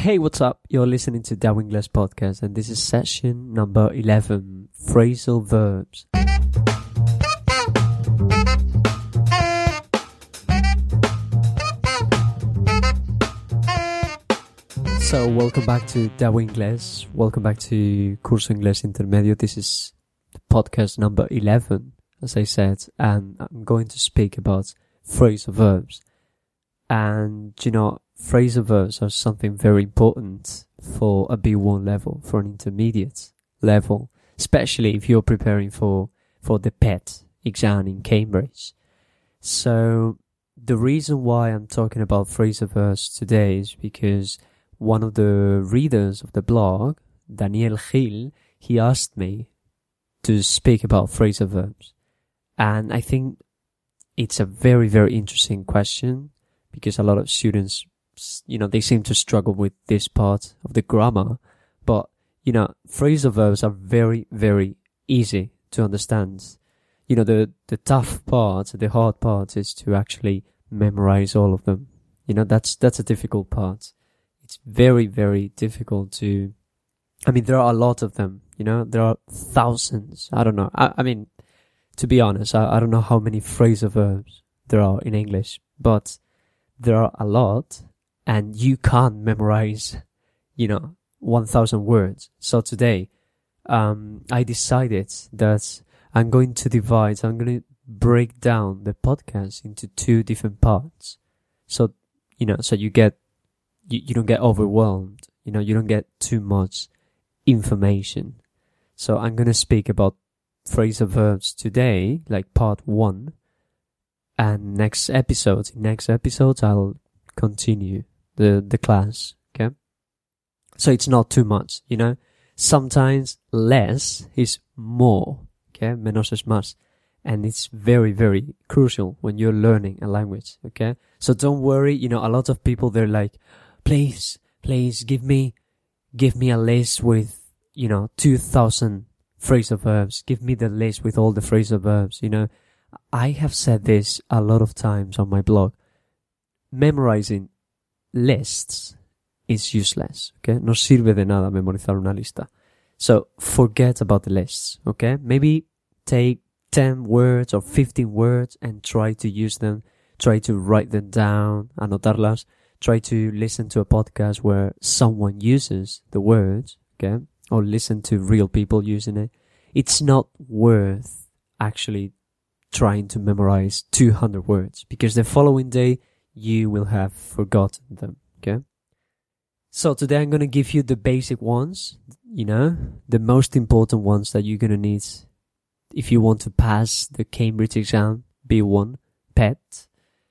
Hey, what's up? You're listening to Dao English Podcast, and this is session number 11, Phrasal Verbs. So, welcome back to Dao English. Welcome back to Curso Inglés Intermedio. This is podcast number 11, as I said, and I'm going to speak about phrasal verbs. And, phrasal verbs are something very important for a B1 level, for an intermediate level, especially if you're preparing for the PET exam in Cambridge. So the reason why I'm talking about phrasal verbs today is because one of the readers of the blog, Daniel Gil, he asked me to speak about phrasal verbs. And I think it's a very, very interesting question because a lot of students, they seem to struggle with this part of the grammar. But, phrasal verbs are very, very easy to understand. The tough part, the hard part is to actually memorize all of them. That's a difficult part. It's very, very difficult to, there are a lot of them, there are thousands. I don't know. To be honest, I don't know how many phrasal verbs there are in English, but there are a lot. And you can't memorize, 1,000 words. So today, I decided that I'm going to break down the podcast into two different parts. So, so you don't get overwhelmed. You don't get too much information. So I'm going to speak about phrasal verbs today, like part 1. And next episode, I'll continue the class, okay? So it's not too much, Sometimes less is more, okay? Menos es más. And it's very, very crucial when you're learning a language, okay? So don't worry, a lot of people, they're like, please, give me a list with, 2,000 phrasal verbs. Give me the list with all the phrasal verbs, I have said this a lot of times on my blog. Memorizing lists is useless, okay? No sirve de nada memorizar una lista. So forget about the lists, okay? Maybe take 10 words or 15 words and try to use them. Try to write them down, anotarlas. Try to listen to a podcast where someone uses the words, okay? Or listen to real people using it. It's not worth actually trying to memorize 200 words because the following day you will have forgotten them, okay? So today I'm going to give you the basic ones, the most important ones that you're going to need if you want to pass the Cambridge exam, B1, PET.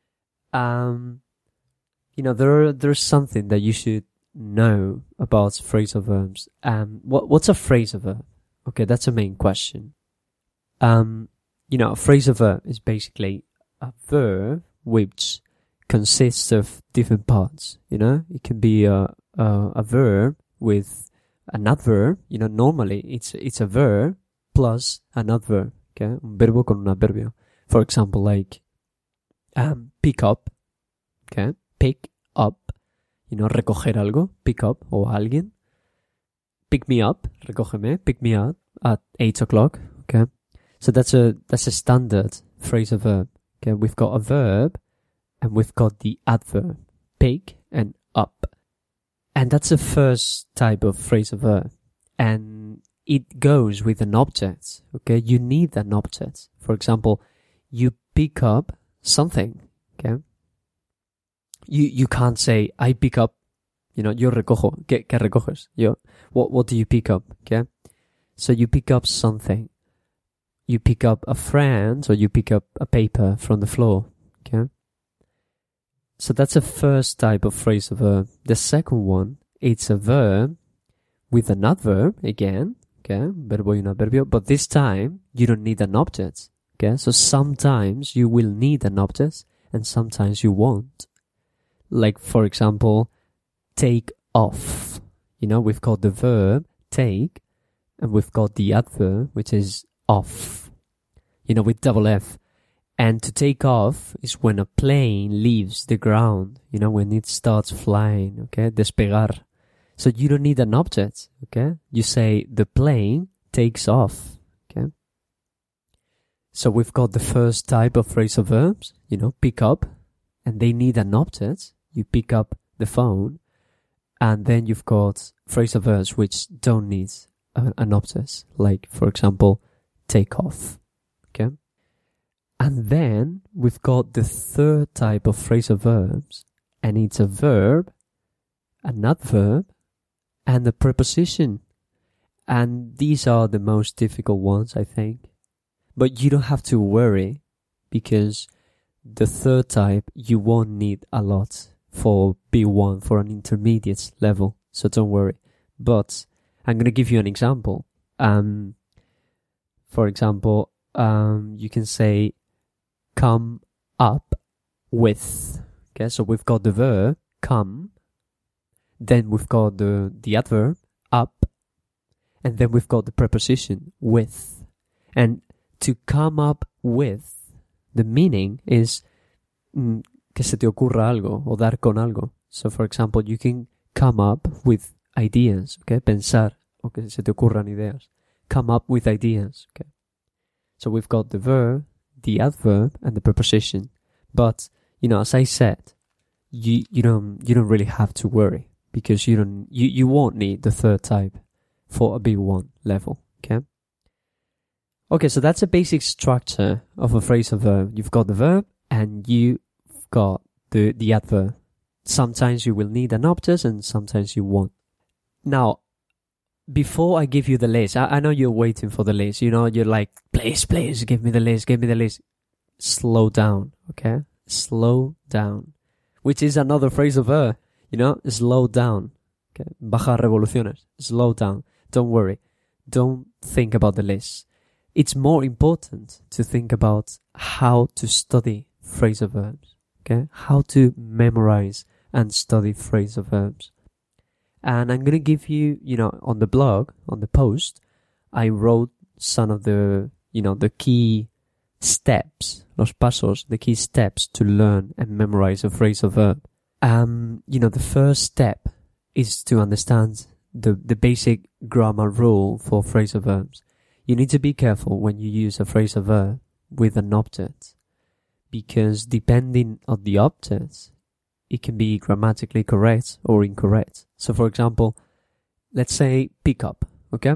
There's something that you should know about phrasal verbs. What's a phrasal verb? Okay, that's a main question. A phrasal verb is basically a verb which consists of different parts, It can be a verb with an adverb, normally it's a verb plus an adverb, okay? Un verbo con un adverbio. For example, like, pick up, okay? Pick up, recoger algo, pick up, o alguien. Pick me up, recógeme, pick me up at 8 o'clock, okay? So that's a standard phrasal verb, okay? We've got a verb, and we've got the adverb, pick and up. And that's the first type of phrasal verb. And it goes with an object, okay? You need an object. For example, you pick up something, okay? You can't say, I pick up, yo recojo. ¿Qué recoges? What do you pick up, okay? So you pick up something. You pick up a friend, or you pick up a paper from the floor, okay? So that's the first type of phrasal verb. The second one, it's a verb with an adverb, again, okay? Verbo y un adverbio, but this time, you don't need an object, okay? So sometimes you will need an object, and sometimes you won't. Like, for example, take off. We've got the verb, take, and we've got the adverb, which is off, with double F. And to take off is when a plane leaves the ground, when it starts flying, okay? Despegar. So you don't need an object, okay? You say the plane takes off, okay? So we've got the first type of phrasal verbs, pick up, and they need an object. You pick up the phone, and then you've got phrasal verbs which don't need an object, like, for example, take off, okay? And then we've got the third type of phrasal verbs, and it's a verb, an adverb, and a preposition. And these are the most difficult ones, I think. But you don't have to worry, because the third type you won't need a lot for B1, for an intermediate level. So don't worry. But I'm going to give you an example. For example, you can say come up with. Okay, so we've got the verb come, then we've got the adverb up, and then we've got the preposition with. And to come up with, the meaning is que se te ocurra algo o dar con algo. So, for example, you can come up with ideas, okay? Pensar, o que se te ocurran ideas. Come up with ideas, okay? So we've got the verb, the adverb, and the preposition. But, as I said, you don't really have to worry, because you won't need the third type for a B1 level, okay? Okay, so that's a basic structure of a phrasal verb. You've got the verb, and you've got the adverb. Sometimes you will need an object, and sometimes you won't. Now, before I give you the list, I know you're waiting for the list. You're like, please, give me the list. Slow down, okay? Slow down. Which is another phrasal verb, slow down. Okay? Bajar revoluciones. Slow down. Don't worry. Don't think about the list. It's more important to think about how to study phrasal verbs, okay? How to memorize and study phrasal verbs. And I'm going to give you, on the blog, on the post, I wrote some of the key steps, los pasos, the key steps to learn and memorize a phrasal verb. The first step is to understand the basic grammar rule for phrasal verbs. You need to be careful when you use a phrasal verb with an object, because depending on the object, it can be grammatically correct or incorrect. So, for example, let's say pick up, okay?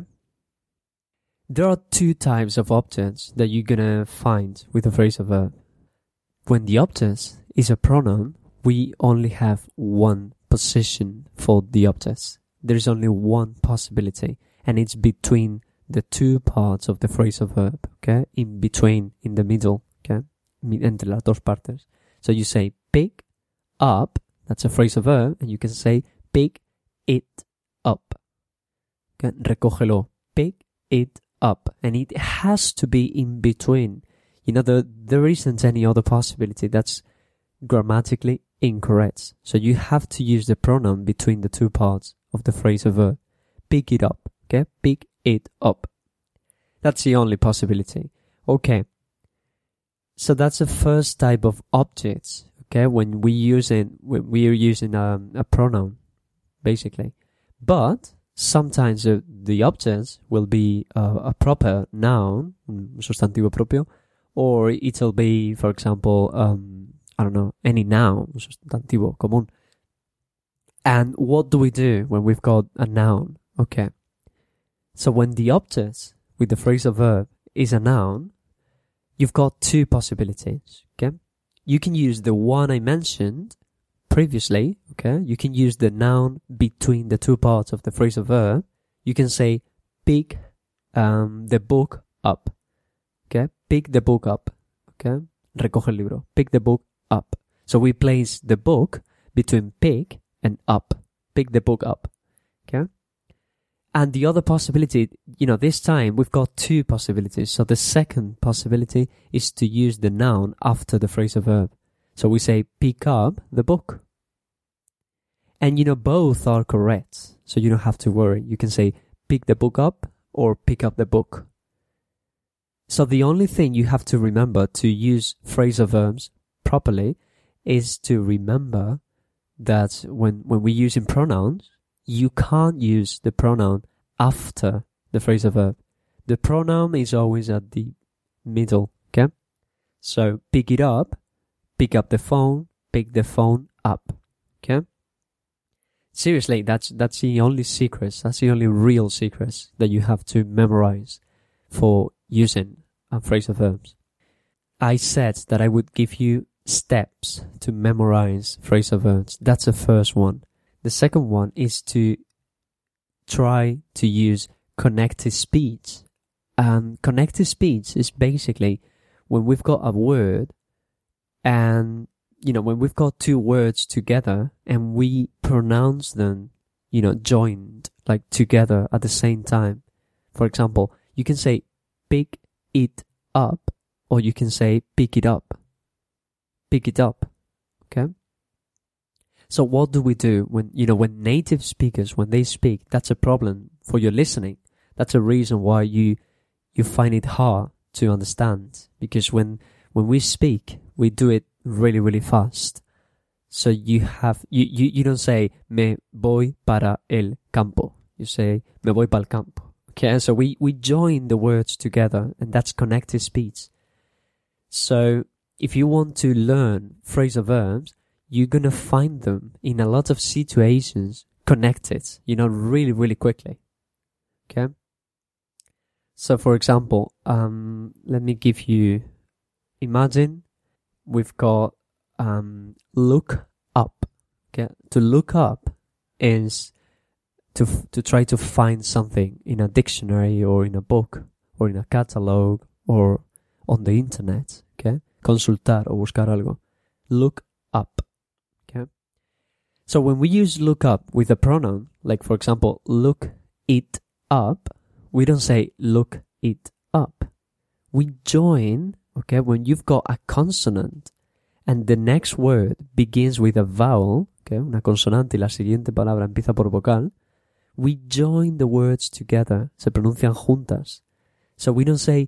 There are two types of objects that you're gonna find with a phrasal verb. When the object is a pronoun, we only have one position for the object. There is only one possibility, and it's between the two parts of the phrasal verb, okay? In between, in the middle, okay? Entre las dos partes. So you say pick up, that's a phrasal verb, and you can say pick it up. Okay? Recógelo. Pick it up. And it has to be in between. There isn't any other possibility. That's grammatically incorrect. So you have to use the pronoun between the two parts of the phrasal verb. Pick it up. Okay? Pick it up. That's the only possibility. Okay. So that's the first type of objects. Okay? When we are using a pronoun, basically. But sometimes the objects will be a proper noun, un sustantivo propio, or it'll be, for example, any noun, un sustantivo común. And what do we do when we've got a noun? Okay. So when the object with the phrasal verb is a noun, you've got two possibilities, okay? You can use the one I mentioned previously, okay? You can use the noun between the two parts of the phrasal verb. You can say, pick the book up, okay? Pick the book up, okay? Recoge el libro. Pick the book up. So we place the book between pick and up. Pick the book up, okay? And the other possibility, this time we've got two possibilities. So the second possibility is to use the noun after the phrasal verb. So we say, pick up the book. And both are correct. So you don't have to worry. You can say, pick the book up or pick up the book. So the only thing you have to remember to use phrasal verbs properly is to remember that when we're using pronouns, you can't use the pronoun after the phrasal verb. The pronoun is always at the middle, okay? So pick it up, pick up the phone, pick the phone up, okay? Seriously, that's the only secrets, that's the only real secrets that you have to memorize for using phrasal verbs. I said that I would give you steps to memorize phrasal verbs. That's the first one. The second one is to try to use connected speech. Connected speech is basically when we've got a word and, when we've got two words together and we pronounce them, joined, like together at the same time. For example, you can say pick it up, or you can say pick it up. Pick it up. Okay? So what do we do when native speakers, when they speak, that's a problem for your listening. That's a reason why you find it hard to understand. Because when we speak, we do it really, really fast. So you don't say me voy para el campo. You say me voy para el campo. Okay, so we join the words together, and that's connected speech. So if you want to learn phrasal verbs, you're gonna find them in a lot of situations connected, really, really quickly. Okay? So for example, let me give you, imagine we've got look up. Okay? To look up is to try to find something in a dictionary or in a book or in a catalog or on the internet. Okay? Consultar o buscar algo. Look up. Okay? So when we use look up with a pronoun, like for example, look it up, we don't say look it up. We join, okay, when you've got a consonant and the next word begins with a vowel, okay, una consonante y la siguiente palabra empieza por vocal, we join the words together, se pronuncian juntas. So we don't say,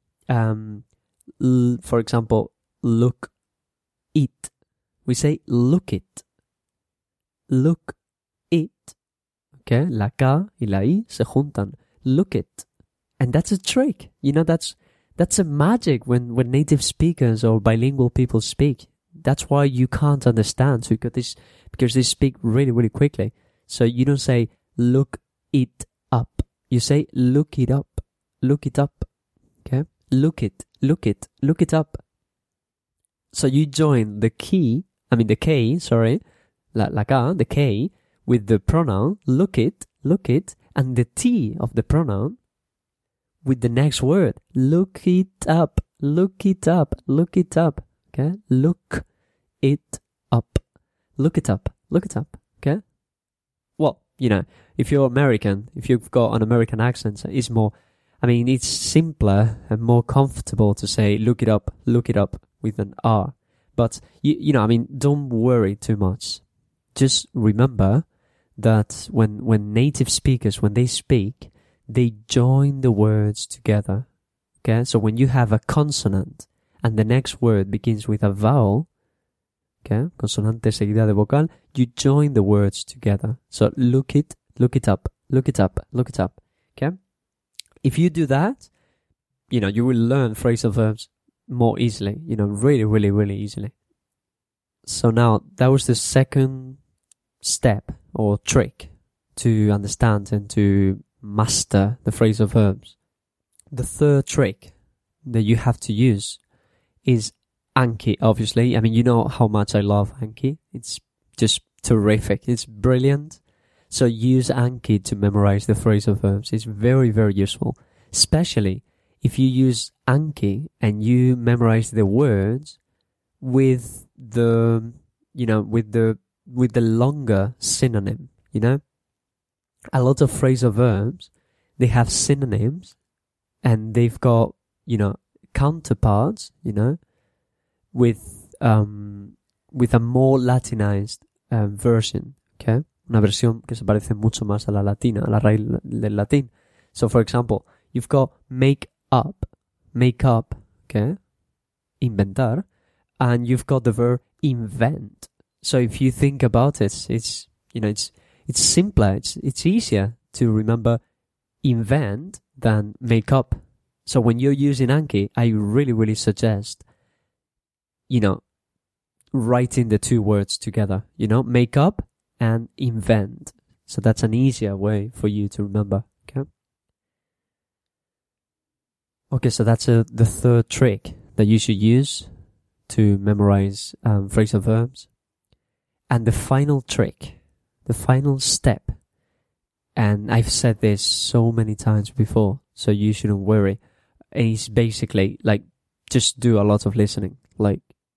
for example, look it. We say look it. Look it. Okay, la K y la I se juntan. Look it. And that's a trick. That's a magic when native speakers or bilingual people speak. That's why you can't understand, because they speak really, really quickly. So you don't say look it up. You say look it up. Look it up. Okay? Look it up. So you join the K, la K, the K, with the pronoun look it, and the T of the pronoun with the next word. Look it up. Okay? Look it up. Look it up. Okay? Well, if you're American, if you've got an American accent, it's simpler and more comfortable to say look it up with an R. But, don't worry too much. Just remember that when native speakers, when they speak, they join the words together. Okay? So when you have a consonant and the next word begins with a vowel, okay, consonante seguida de vocal, you join the words together. So look it up. Okay? If you do that, you will learn phrasal verbs more easily, really, really, really easily. So now, that was the second step or trick to understand and to master the phrasal verbs. The third trick that you have to use is Anki, obviously. You know how much I love Anki. It's just terrific. It's brilliant. So use Anki to memorize the phrasal verbs. It's very, very useful. Especially if you use Anki and you memorize the words with the longer synonym, A lot of phrasal verbs, they have synonyms and they've got, counterparts, with a more Latinized version, okay? Una versión que se parece mucho más a la latina, a la raíz del latín. So, for example, you've got make up, okay? Inventar. And you've got the verb invent. So if you think about it, it's it's simpler, it's easier to remember invent than make up. So when you're using Anki, I really, really suggest, writing the two words together, make up and invent. So that's an easier way for you to remember, okay? Okay, so that's the third trick that you should use to memorize phrasal verbs. And the final trick, the final step, and I've said this so many times before, so you shouldn't worry, is basically like just do a lot of listening, like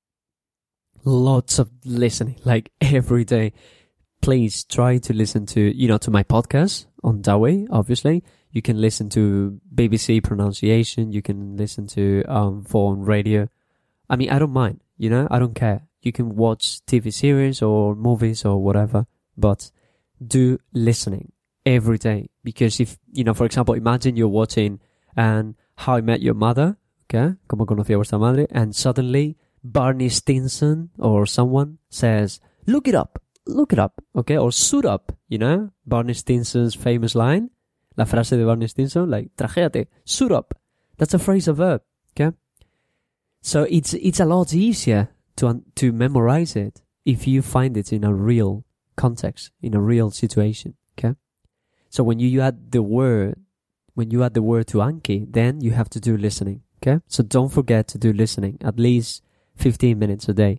lots of listening, like every day. Please try to listen to, to my podcast on Dawei, obviously. You can listen to BBC pronunciation. You can listen to phone radio. I mean, I don't mind, I don't care. You can watch TV series or movies or whatever, but do listening every day. Because if, for example, imagine you're watching How I Met Your Mother, okay? Como conocí a vuestra madre, and suddenly Barney Stinson or someone says, look it up, okay? Or suit up, Barney Stinson's famous line. La frase de Barney Stinson, like, trajéate, suit up. That's a phrasal verb, okay? So it's a lot easier to memorize it if you find it in a real context, in a real situation, okay? So when you add the word to Anki, then you have to do listening, okay? So don't forget to do listening, at least 15 minutes a day.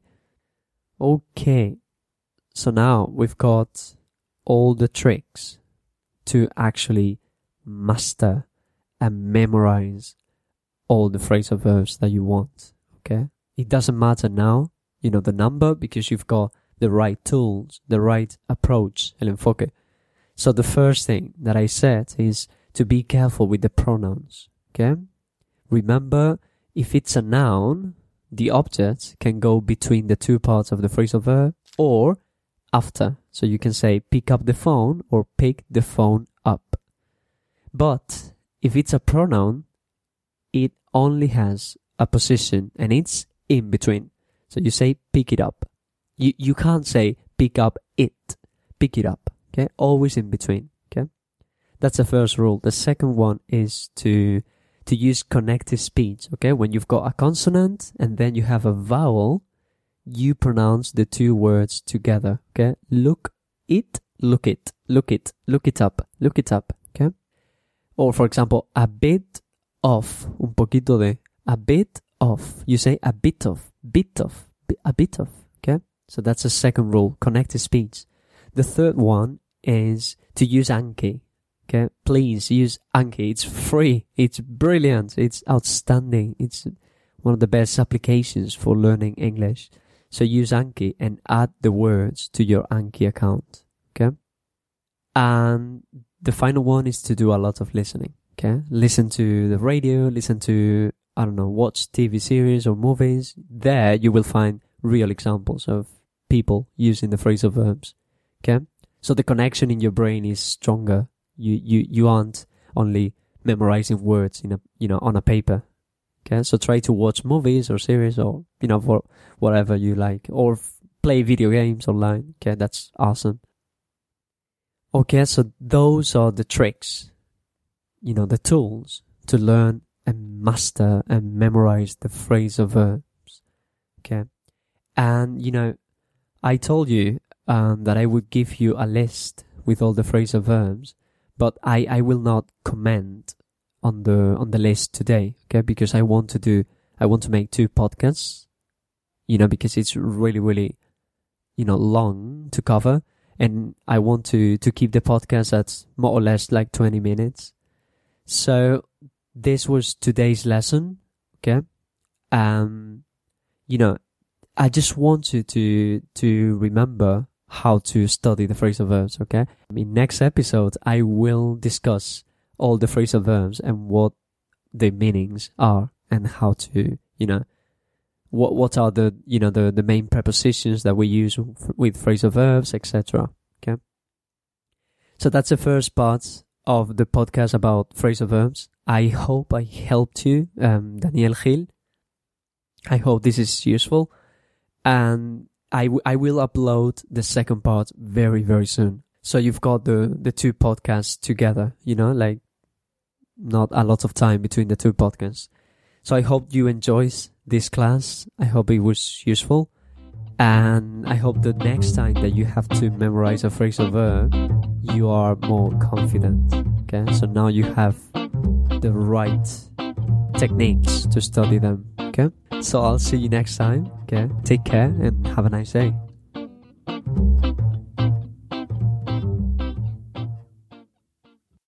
Okay, so now we've got all the tricks to actually master and memorize all the phrasal verbs that you want, okay? It doesn't matter now, the number, because you've got the right tools, the right approach, el enfoque. So the first thing that I said is to be careful with the pronouns, okay? Remember, if it's a noun, the object can go between the two parts of the phrasal verb or after. So you can say pick up the phone or pick the phone up. But if it's a pronoun, it only has a position and it's in between. So you say pick it up. You can't say pick up it. Pick it up. Okay? Always in between. Okay? That's the first rule. The second one is to use connective speech. Okay? When you've got a consonant and then you have a vowel, you pronounce the two words together. Okay? Look it, look it, look it, look it up, look it up. Okay? Or for example, a bit of, un poquito de, a bit of. You say a bit of, a bit of. Okay? So that's the second rule, connective speech. The third one is to use Anki. Okay? Please use Anki. It's free. It's brilliant. It's outstanding. It's one of the best applications for learning English. So use Anki and add the words to your Anki account. Okay? And the final one is to do a lot of listening. Okay? Listen to the radio, listen to, watch TV series or movies. There you will find real examples of people using the phrasal verbs. Okay? So the connection in your brain is stronger. You aren't only memorizing words on a paper. Okay? So try to watch movies or series or, for whatever you like, or play video games online. Okay? That's awesome. Okay, so those are the tricks, the tools to learn and master and memorize the phrasal verbs. Okay. And, I told you that I would give you a list with all the phrasal verbs, but I will not comment on the list today, okay? Because I want to make 2 podcasts, because it's really, really, long to cover. And I want to keep the podcast at more or less like 20 minutes. So this was today's lesson, okay? I just want you to remember how to study the phrasal verbs, okay? In next episode, I will discuss all the phrasal verbs and what the meanings are and how to, what are the main prepositions that we use with phrasal verbs, etc. Okay? So that's the first part of the podcast about phrasal verbs. I hope I helped you, Daniel Gil. I hope this is useful. And I will upload the second part very, very soon. So you've got the two podcasts together, like not a lot of time between the two podcasts. So I hope you enjoyed this class. I hope it was useful. And I hope the next time that you have to memorize a phrasal verb, you are more confident. Okay, so now you have the right techniques to study them. Okay, so I'll see you next time. Okay, take care and have a nice day.